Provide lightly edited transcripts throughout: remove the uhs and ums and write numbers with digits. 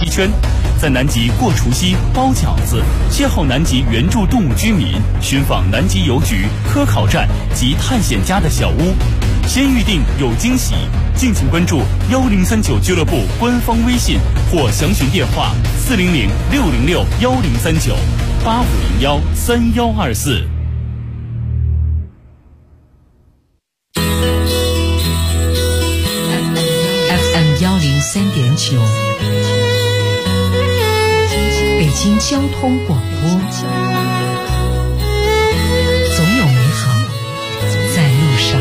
一圈，在南极过除夕、包饺子，邂逅南极原住动物居民，寻访南极邮局、科考站及探险家的小屋。先预定有惊喜，敬请关注1039俱乐部官方微信或详询电话400-606-1039-8501-3124。 103.9，北京交通广播，总有美好在路上。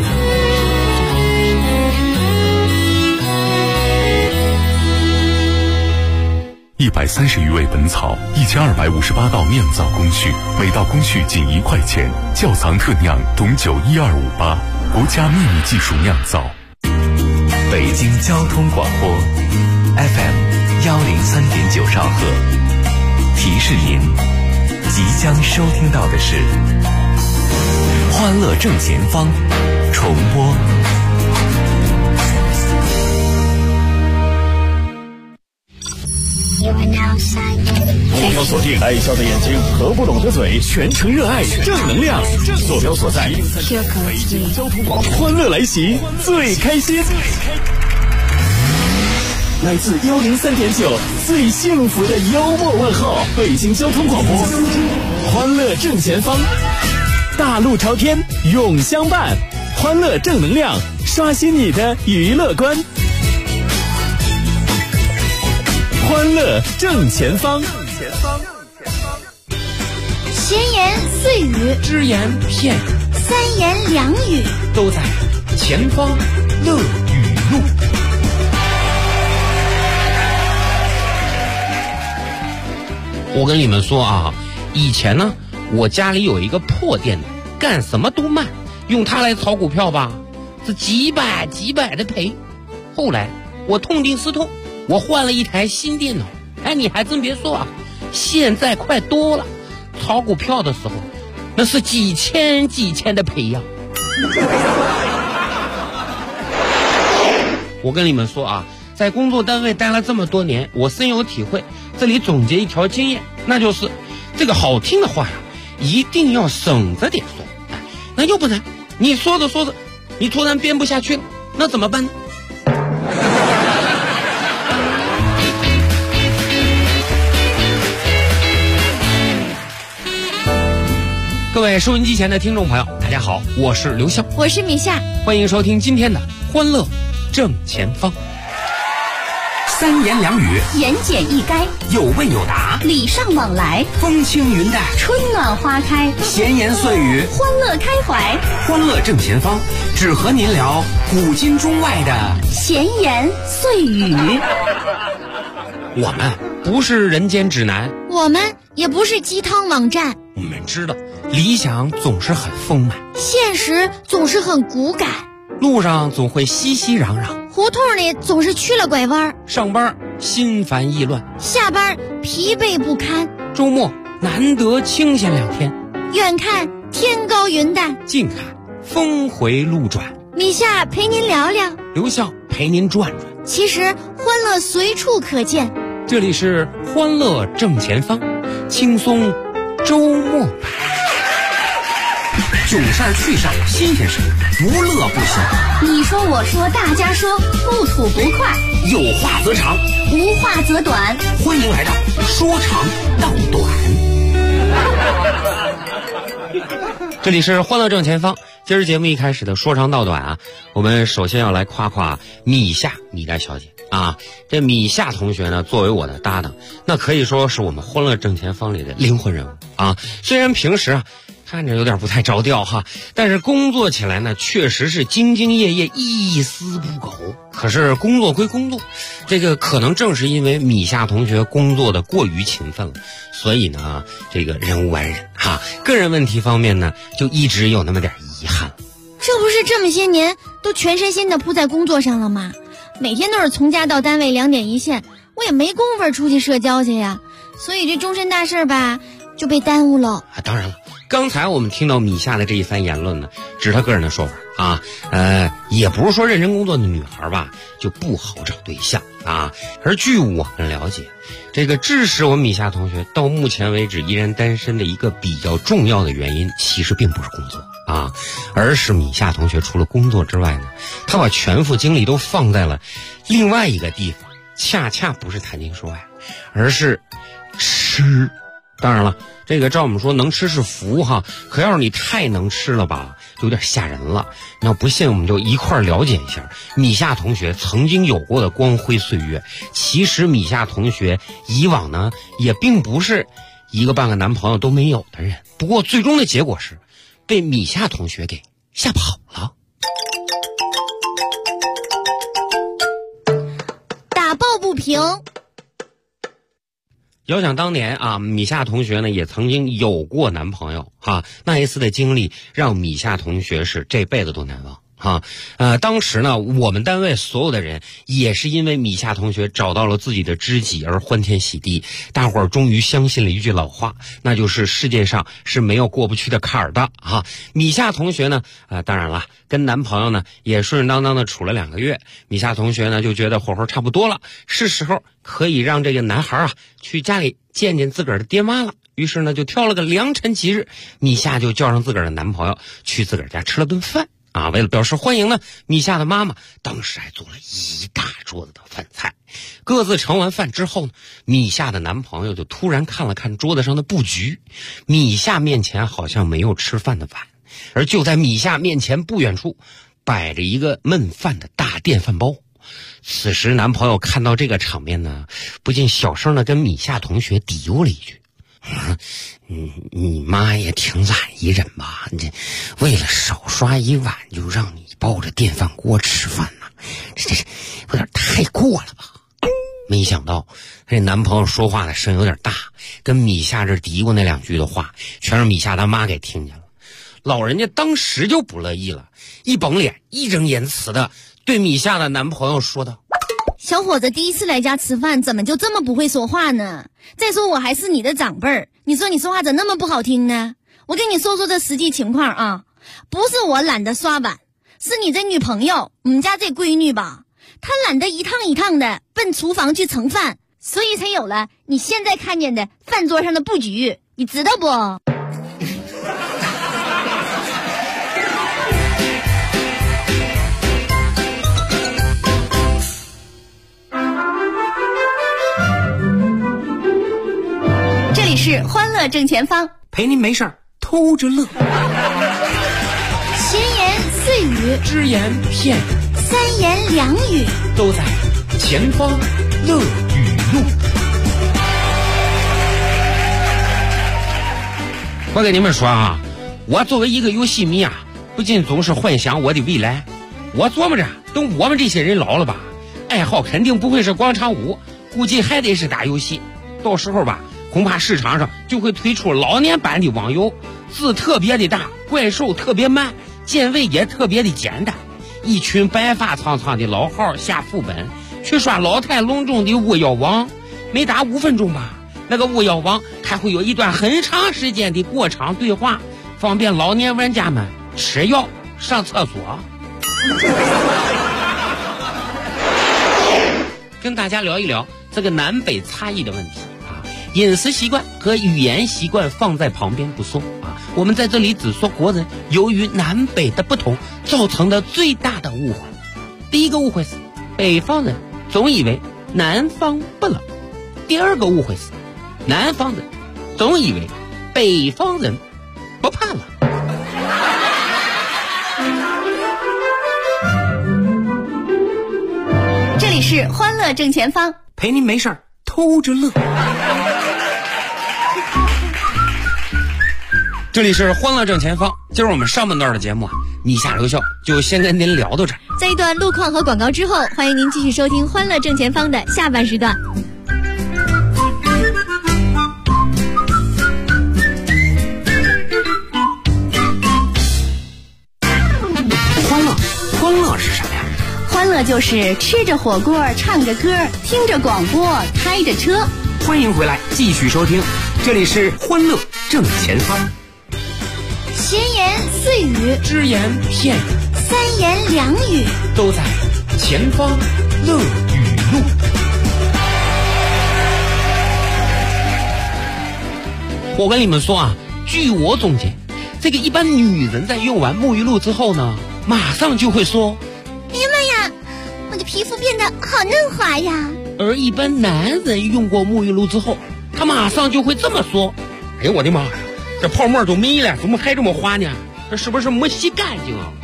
130余味本草，1258道酿造工序，每道工序仅1块钱。窖藏特酿董酒12588，国家秘密技术酿造。 北京交通广播 FM 103.9兆赫，提示您即将收听到的是欢乐正前方重播。 目标锁定，爱笑的眼睛和不拢的嘴，全程热爱正能量。坐标所在，北京交通广播，欢乐来袭，最开心。来自103.9最幸福的幽默问候，北京交通广播，欢乐正前方，大路朝天，永相伴，欢乐正能量，刷新你的娱乐观。欢乐正前方， 闲言碎语， 只言片语， 三言两语， 都在前方乐语录。我跟你们说啊，以前呢，我家里有一个破电脑，干什么都慢，用它来炒股票吧，是几百的赔。后来我痛定思痛，我换了一台新电脑。哎，你还真别说啊，现在快多了，炒股票的时候那是几千的赔呀。我跟你们说啊，在工作单位待了这么多年，我深有体会。这里总结一条经验，那就是这个好听的话呀，一定要省着点说。那要不然你说着说着，你突然编不下去了，那怎么办呢？各位收音机前的听众朋友，大家好，我是刘笑， 我是米夏， 欢迎收听今天的欢乐正前方。三言两语， 言简意赅， 有问有答， 礼尚往来， 风轻云淡， 春暖花开， 闲言碎语， 欢乐开怀。 欢乐正前方，只和您聊古今中外的闲言碎语。 我们不是人间指南， 我们也不是鸡汤网站， 我们知道理想总是很丰满， 现实总是很骨感， 路上总会熙熙攘攘， 胡同里总是曲了拐弯， 上班心烦意乱， 下班疲惫不堪， 周末难得清闲2天， 远看天高云淡， 近看峰回路转。 米夏陪您聊聊， 刘笑陪您转转。 其实欢乐随处可见， 这里是欢乐正前方，轻松周末版。囧事儿趣事儿新鲜事儿，无乐不休。 你说我说大家说，不吐不快， 有话则长， 无话则短。 欢迎来到说长道短。这里是欢乐正前方，今儿节目一开始的说长道短啊，我们首先要来夸夸米夏米代小姐啊。这米夏同学呢，作为我的搭档，那可以说是我们欢乐正前方里的灵魂人物啊。虽然平时啊看着有点不太着调哈，但是工作起来呢，确实是兢兢业业，一丝不苟。可是工作归工作，这个可能正是因为米夏同学工作的过于勤奋了，所以呢，这个人无完人哈。个人问题方面呢，就一直有那么点遗憾。 这不是这么些年都全身心的扑在工作上了吗？每天都是从家到单位2点一线，我也没工夫出去社交去呀，所以这终身大事吧就被耽误了。 当然了，刚才我们听到米夏的这一番言论呢，只是他个人的说法啊。也不是说认真工作的女孩吧就不好找对象啊。而据我们了解，这个致使我们米夏同学到目前为止依然单身的一个比较重要的原因，其实并不是工作啊，而是米夏同学除了工作之外呢，他把全副精力都放在了另外一个地方，恰恰不是谈情说爱，而是吃。当然了，这个照我们说能吃是福哈，可要是你太能吃了吧，有点吓人了。你要不信，我们就一块儿了解一下米夏同学曾经有过的光辉岁月。其实米夏同学以往呢，也并不是一个半个男朋友都没有的人，不过最终的结果是被米夏同学给吓跑了。 打抱不平。 遥想当年啊，米夏同学呢也曾经有过男朋友哈，那一次的经历让米夏同学是这辈子都难忘哈。当时呢，我们单位所有的人也是因为米夏同学找到了自己的知己而欢天喜地，大伙儿终于相信了一句老话，那就是世界上是没有过不去的坎儿的哈。米夏同学呢，当然了，跟男朋友呢也顺顺当当的处了2个月，米夏同学呢就觉得火候差不多了，是时候可以让这个男孩啊去家里见见自个儿的爹妈了。于是呢，就挑了个良辰吉日，米夏就叫上自个儿的男朋友去自个儿家吃了顿饭啊。为了表示欢迎呢，米夏的妈妈当时还做了一大桌子的饭菜。各自盛完饭之后呢，米夏的男朋友就突然看了看桌子上的布局，米夏面前好像没有吃饭的碗，而就在米夏面前不远处摆着一个焖饭的大电饭煲。此时男朋友看到这个场面呢，不禁小声的跟米夏同学嘀咕了一句：你妈也挺懒一人吧，这为了少刷一碗就让你抱着电饭锅吃饭呢，这有点太过了吧。没想到这男朋友说话的声有点大，跟米夏这嘀咕那2句的话全让米夏他妈给听见了。老人家当时就不乐意了，一绷脸义正言辞的对米夏的男朋友说道： 小伙子第一次来家吃饭，怎么就这么不会说话呢？再说我还是你的长辈儿，你说你说话怎么那么不好听呢？我跟你说说这实际情况啊，不是我懒得刷碗，是你这女朋友，我们家这闺女吧，她懒得一趟一趟的奔厨房去盛饭，所以才有了你现在看见的饭桌上的布局，你知道不？是欢乐正前方， 陪您没事偷着乐。 闲言碎语， 只言片语， 三言两语， 都在前方乐语录。我跟你们说啊，我作为一个游戏迷啊，不仅总是幻想我的未来，我琢磨着等我们这些人老了吧，爱好肯定不会是广场舞，估计还得是打游戏。到时候吧，恐怕市场上就会推出老年版的网游，字特别的大，怪兽特别慢，键位也特别的简单。一群白发苍苍的老号下副本去刷老态龙钟的巫妖王，没打5分钟吧，那个巫妖王还会有一段很长时间的过场对话，方便老年玩家们吃药上厕所。跟大家聊一聊这个南北差异的问题。饮食习惯和语言习惯放在旁边不说啊，我们在这里只说国人由于南北的不同造成的最大的误会。第一个误会是北方人总以为南方不冷，第二个误会是南方人总以为北方人不怕冷。 这里是欢乐正前方， 陪您没事偷着乐。这里是欢乐正前方，今儿我们上半段的节目啊，米夏留校就先跟您聊到这儿。 在一段路况和广告之后，欢迎您继续收听欢乐正前方的下半时段。 欢乐是什么呀？ 欢乐就是吃着火锅，唱着歌，听着广播，开着车。 欢迎回来，继续收听，这里是欢乐正前方。 闲言碎语， 只言片语， 三言两语都在前方乐语录。我跟你们说啊，据我总结，这个一般女人在用完沐浴露之后呢，马上就会说：“ 哎呀妈呀，我的皮肤变得好嫩滑呀。” 而一般男人用过沐浴露之后，他马上就会这么说：“哎呀，我的妈呀，这泡沫都没了，怎么还这么滑呢？这是不是没洗干净啊？”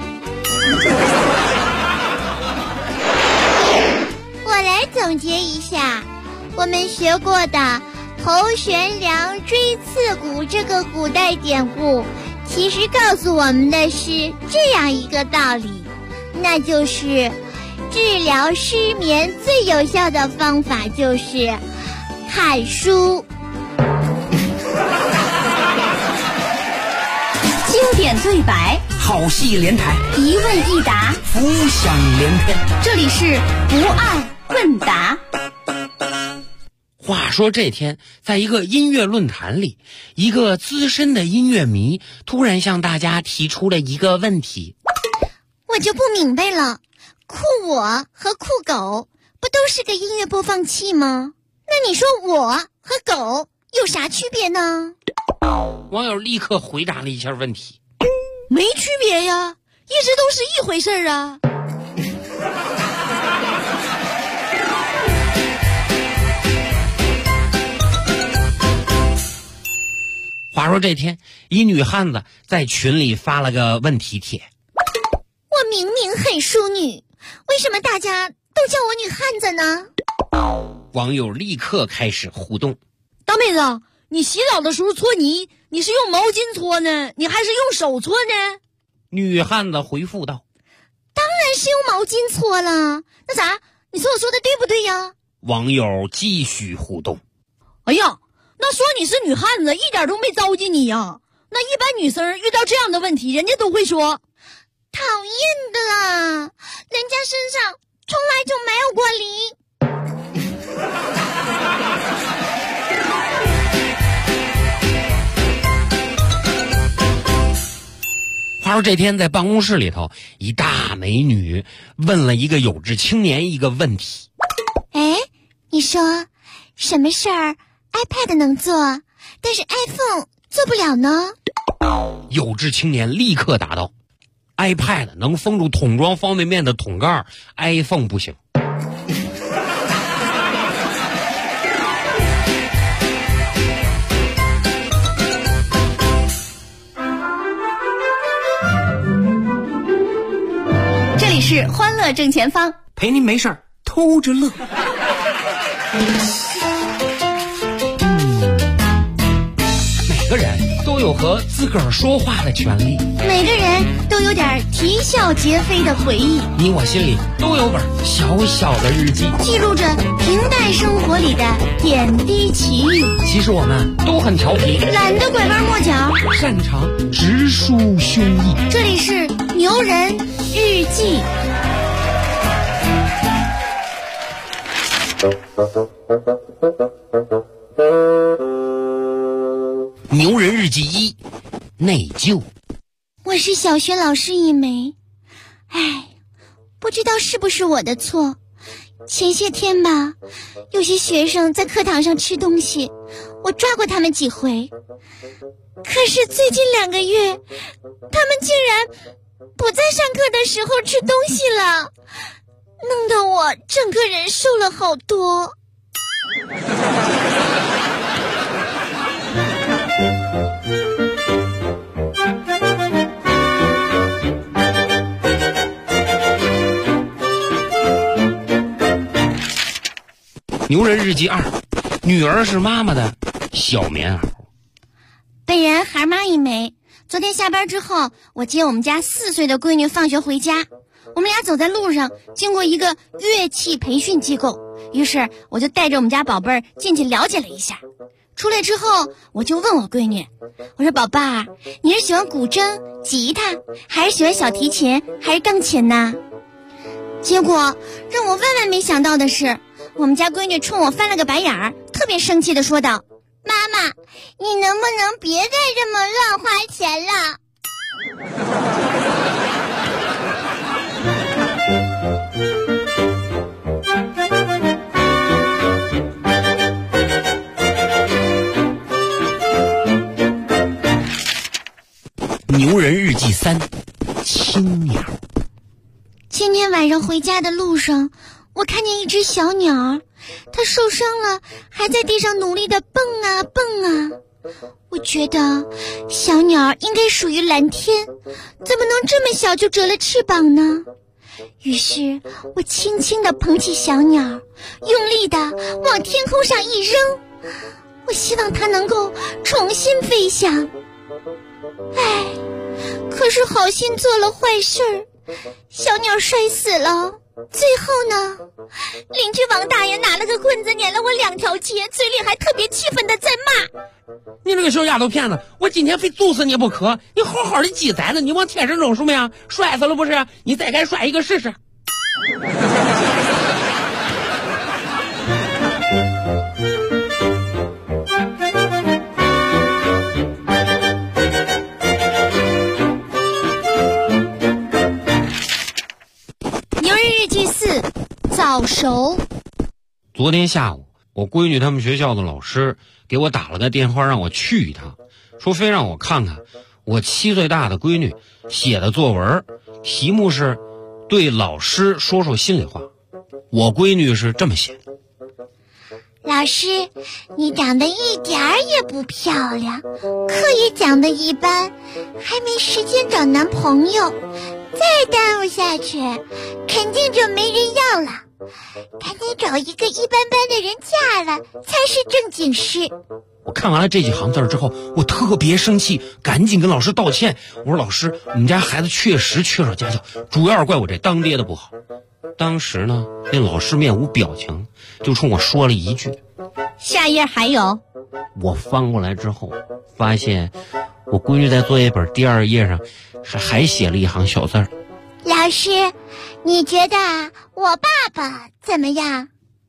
我来总结一下，我们学过的头悬梁锥刺股这个古代典故，其实告诉我们的是这样一个道理，那就是治疗失眠最有效的方法就是看书。 经典对白， 好戏连台， 一问一答， 浮想联翩。 这里是不二问答。 话说这天，在一个音乐论坛里，一个资深的音乐迷突然向大家提出了一个问题。 我就不明白了，酷我和酷狗不都是个音乐播放器吗？那你说我和狗有啥区别呢？ 网友立刻回答了一下问题： 没区别呀，一直都是一回事儿啊。 话说这天，一女汉子在群里发了个问题帖： 我明明很淑女，为什么大家都叫我女汉子呢？ 网友立刻开始互动： 大妹子，你洗澡的时候搓泥，你是用毛巾搓呢，你还是用手搓呢？ 女汉子回复道： 当然是用毛巾搓了。那啥，你说我说的对不对呀？ 网友继续互动： 哎呀，那说你是女汉子一点都没糟践你呀。那一般女生遇到这样的问题，人家都会说讨厌的啦，人家身上从来就没有过梨。 话说这天在办公室里头，一大美女问了一个有志青年一个问题： 哎，你说什么事儿 iPad 能做，但是 iPhone 做不了呢？ 有志青年立刻答道：iPad 能封住桶装方便面的桶盖， iPhone 不行。 这里是欢乐正前方， 陪您没事儿偷着乐。 每个人都有和自个儿说话的权利， 每个人都有点啼笑皆非的回忆， 你我心里都有本小小的日记， 记录着平淡生活里的点滴奇遇。 其实我们都很调皮， 懒得拐弯抹角， 擅长直抒胸臆。 这里是牛人日记。 牛人日记1：内疚。 我是小学老师一枚，不知道是不是我的错，前些天吧，有些学生在课堂上吃东西，我抓过他们几回，可是最近2个月，他们竟然不在上课的时候吃东西了，弄得我整个人瘦了好多。 牛人日记2：女儿是妈妈的小棉袄。 本人孩妈一枚，昨天下班之后，我接我们家4岁的闺女放学回家，我们俩走在路上，经过一个乐器培训机构，于是我就带着我们家宝贝儿进去了解了一下。出来之后，我就问我闺女，我说宝贝儿，你是喜欢古筝、吉他，还是喜欢小提琴，还是钢琴呢？结果让我万万没想到的是，我们家闺女冲我翻了个白眼儿，特别生气地说道：妈妈，你能不能别再这么乱花钱了？ 牛人日记3，青鸟。 今天晚上回家的路上，我看见一只小鸟，它受伤了，还在地上努力地蹦啊蹦啊。我觉得小鸟应该属于蓝天，怎么能这么小就折了翅膀呢？于是我轻轻地捧起小鸟，用力地往天空上一扔，我希望它能够重新飞翔。唉，可是好心做了坏事儿，小鸟摔死了。最后呢，邻居王大爷拿了个棍子撵了我2条街，嘴里还特别气愤的在骂： 你这个小丫头片子，我今天非揍死你不可！你好好的鸡崽子，你往天上扔什么呀？摔死了不是？你再敢摔一个试试。 牛人日记4，早熟。 昨天下午，我闺女他们学校的老师给我打了个电话，让我去一趟，说非让我看看我7岁大的闺女写的作文，题目是对老师说说心里话。我闺女是这么写的： 老师，你长得一点儿也不漂亮，课也讲得一般，还没时间找男朋友，再耽误下去肯定就没人要了，赶紧找一个一般般的人嫁了才是正经事。 我看完了这几行字之后，我特别生气，赶紧跟老师道歉。我说老师，我们家孩子确实缺少家教，主要是怪我这当爹的不好。当时呢，那老师面无表情，就冲我说了一句： 下页还有。 我翻过来之后，发现我闺女在作业本第2页上还写了一行小字儿： 老师，你觉得我爸爸怎么样？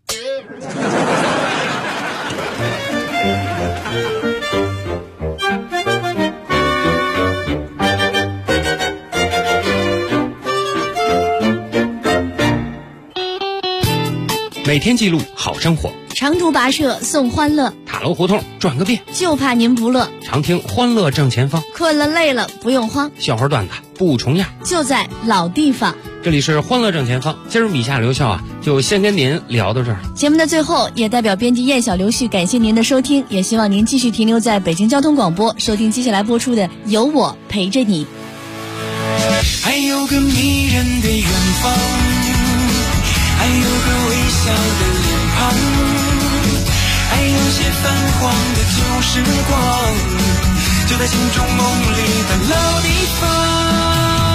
每天记录好生活， 长途跋涉送欢乐， 塔楼胡同转个遍， 就怕您不乐。 常听欢乐正前方， 困了累了不用慌， 笑话段子不重样， 就在老地方。 这里是欢乐正前方，今儿米夏留校啊，就先跟您聊到这儿。 节目的最后，也代表编辑燕小刘旭感谢您的收听，也希望您继续停留在北京交通广播，收听接下来播出的《有我陪着你》。 还有个迷人的远方，还有个微笑的脸庞，还有些泛黄的旧时光，就在心中梦里的老地方。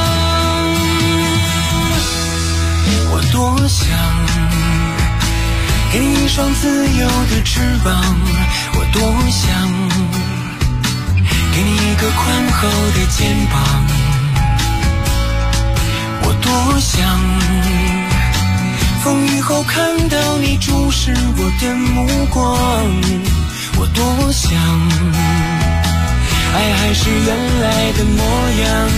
我多想给你一双自由的翅膀，我多想给你一个宽厚的肩膀，我多想风雨后看到你注视我的目光，我多想爱还是原来的模样，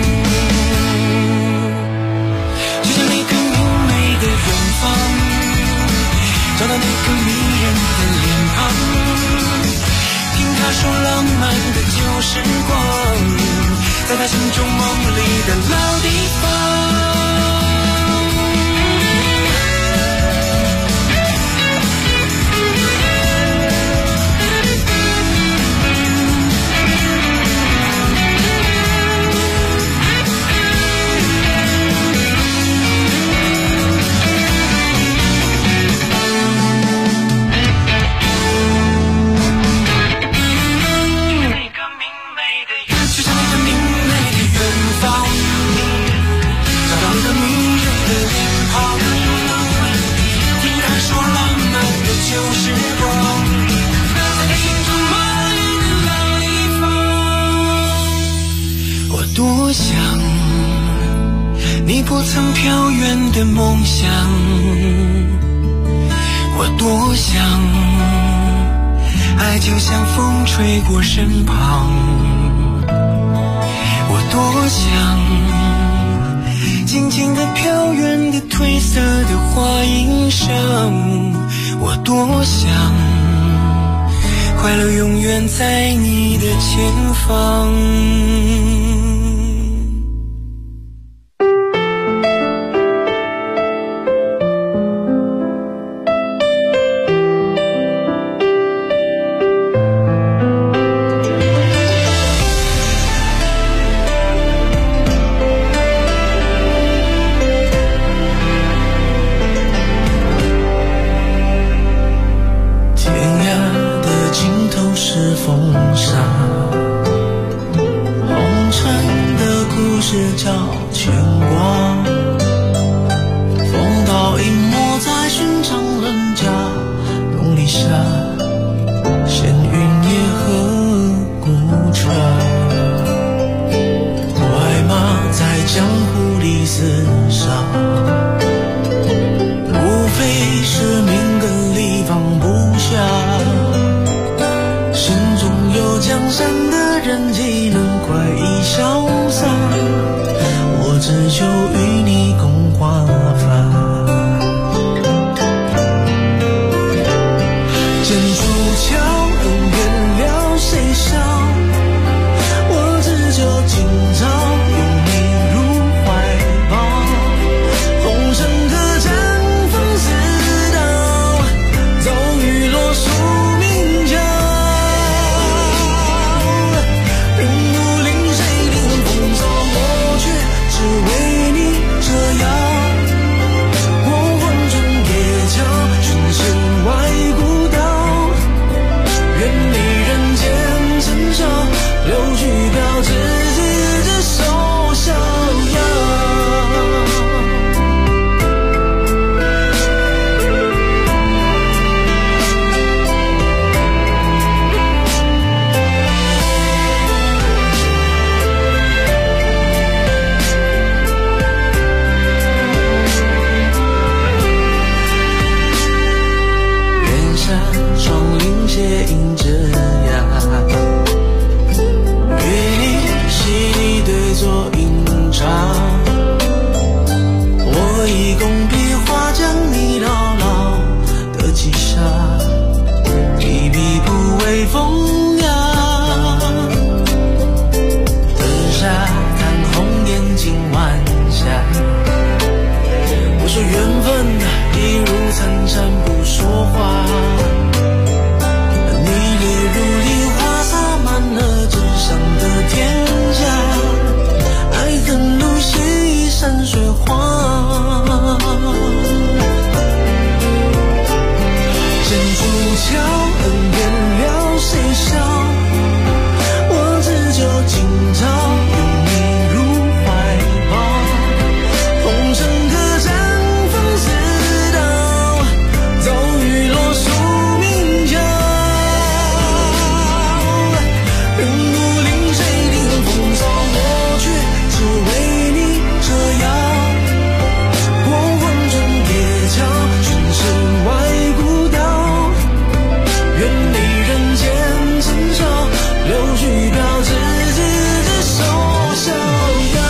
就像那个明媚的远方，找到那个迷人的脸庞，听他说浪漫的旧时光，在他心中梦里的老地方。多想你不曾飘远的梦想，我多想爱就像风吹过身旁，我多想静静地飘远的褪色的花衣裳，我多想快乐永远在你的前方。 江山的人岂能快意潇洒？我只求与你共华发。剑出鞘，恩怨了谁笑？我只求今朝拥你入怀抱。红尘客栈风似刀，骤雨落宿命桥。人无临谁定风骚，我却只为你折腰。我魂穿夜桥，寻身外孤岛。愿你人间尘嚣，留去标志只手逍遥。远山窗棂斜映着崖，与你细腻对坐饮茶。我以工笔画将你牢牢的击杀，一笔不为风雅。灯下看红颜尽晚霞，我说缘分一如参禅不说话。如梨花洒满了纸上的天下，爱恨路斜一山水画。剑出鞘，恩怨了谁笑？我只求今朝拥你入怀抱。红尘客栈风似刀，骤雨落宿命桥。人无临谁定风骚，我却只为你折腰。我魂穿夜桥，寻身外孤岛。愿你人间尘嚣，留去标志只手逍遥。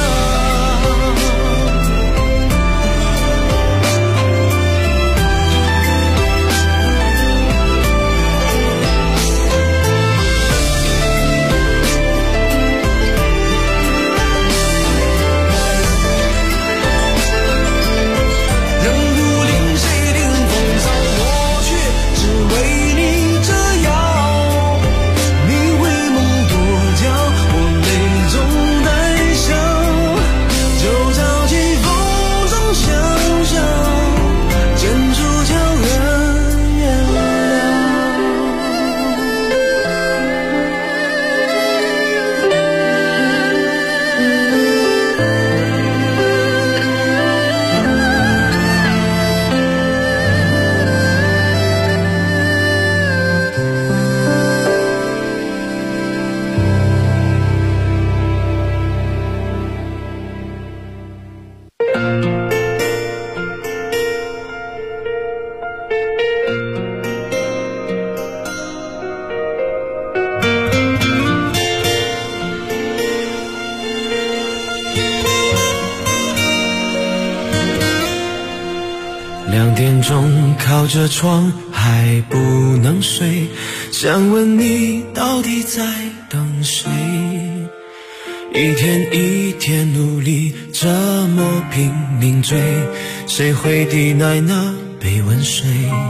人无临谁定风骚，我却只为你折腰。你回眸多娇，我泪中带笑。就照起风中潇潇，剑出鞘，恩怨了。2点钟靠着窗还不能睡，想问你到底在等谁？一天一天努力，这么拼命追，谁会抵赖那杯温水？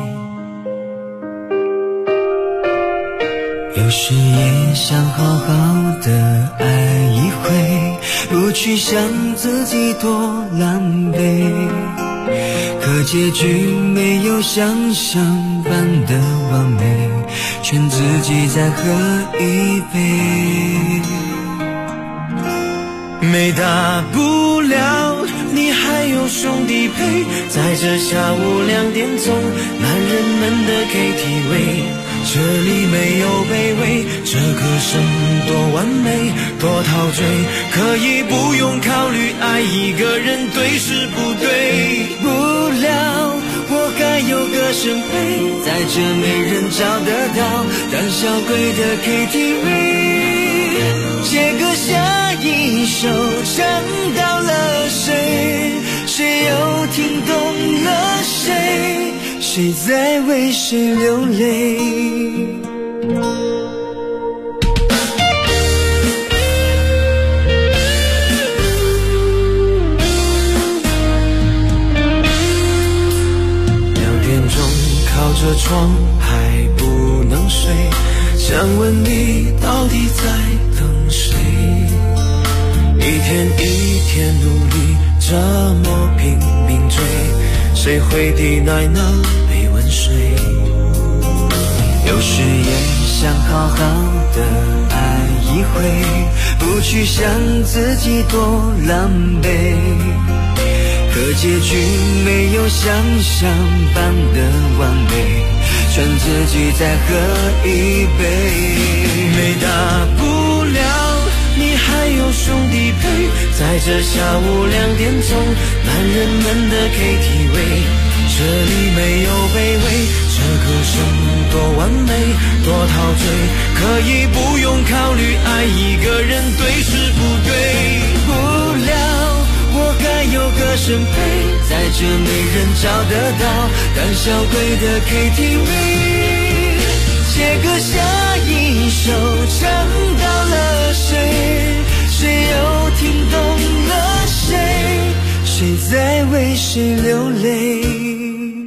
有时也想好好的爱一回，不去想自己多狼狈，可结局没有想象般的完美，劝自己再喝一杯。没大不了，你还有兄弟陪，在这下午2点钟，男人们的 KTV， 这里没有卑微，这歌声多完美，多陶醉，可以不用考虑爱一个人对是不对。不了，我该有个身陪，在这没人找得到胆小鬼的 KTV， 借歌下一首唱到了谁，谁又听懂了谁，谁在为谁流泪。靠着窗还不能睡，想问你到底在等谁，一天一天努力这么拼命追，谁会抵赖那杯温水，有时也想好好的爱一回，不去想自己多狼狈，可结局没有想象般的完美，劝自己再喝一杯。没大不了，你还有兄弟陪，在这下午2点钟，男人们的 KTV， 这里没有卑微，这歌声多完美，多陶醉，可以不用考虑爱一个人对是不对。不了，我该有个身陪，在这没人找得到胆小鬼的 KTV， 借歌下一首唱到了谁，谁又听懂了谁，谁在为谁流泪。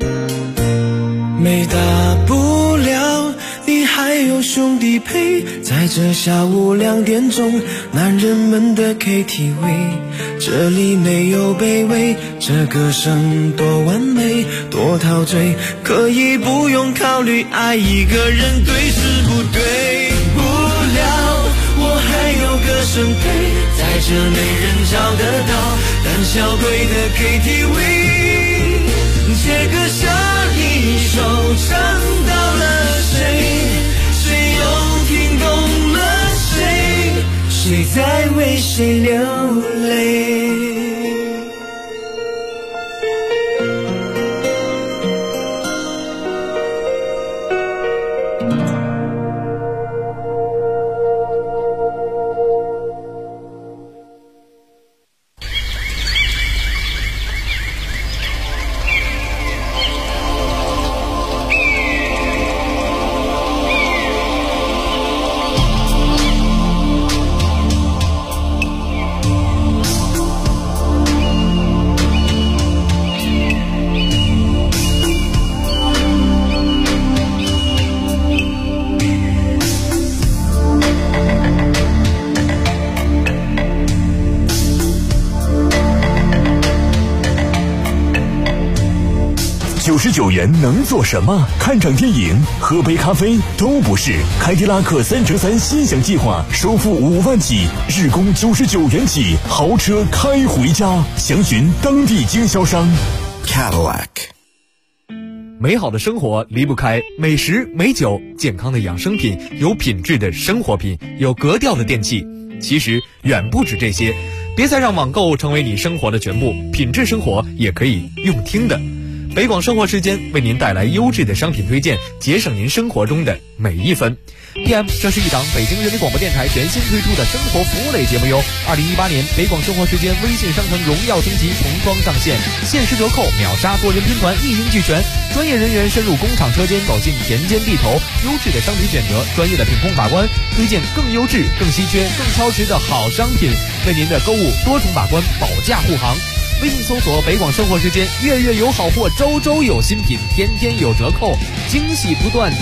没大不了，你还有兄弟陪，在这下午2点钟，男人们的 KTV， 这里没有卑微，这歌声多完美，多陶醉，可以不用考虑爱一个人对是不对。不了，我还有个身陪，在这没人找得到胆小鬼的 KTV， 借歌下一首唱到了谁，谁又听懂了谁，谁在为谁流泪。 99元能做什么？看场电影、喝杯咖啡都不是。凯迪拉克3乘3心想计划，首付5万起，日供99元起，豪车开回家。详询当地经销商。 Cadillac。美好的生活离不开美食、美酒、健康的养生品，有品质的生活品，有格调的电器。其实远不止这些，别再让网购成为你生活的全部，品质生活也可以用听的。北广生活时间为您带来优质的商品推荐，节省您生活中的每一分。PM， 这是一档北京人民广播电台全新推出的生活服务类节目哟。2018年北广生活时间微信商城荣耀升级重装上线，限时折扣，秒杀多人拼团，一应俱全。专业人员深入工厂车间，走进田间地头，优质的商品选择，专业的品控把关，推荐更优质、更稀缺、更超值的好商品，为您的购物多重把关，保驾护航。微信搜索北广生活时间，月月有好货，周周有新品，天天有折扣，惊喜不断。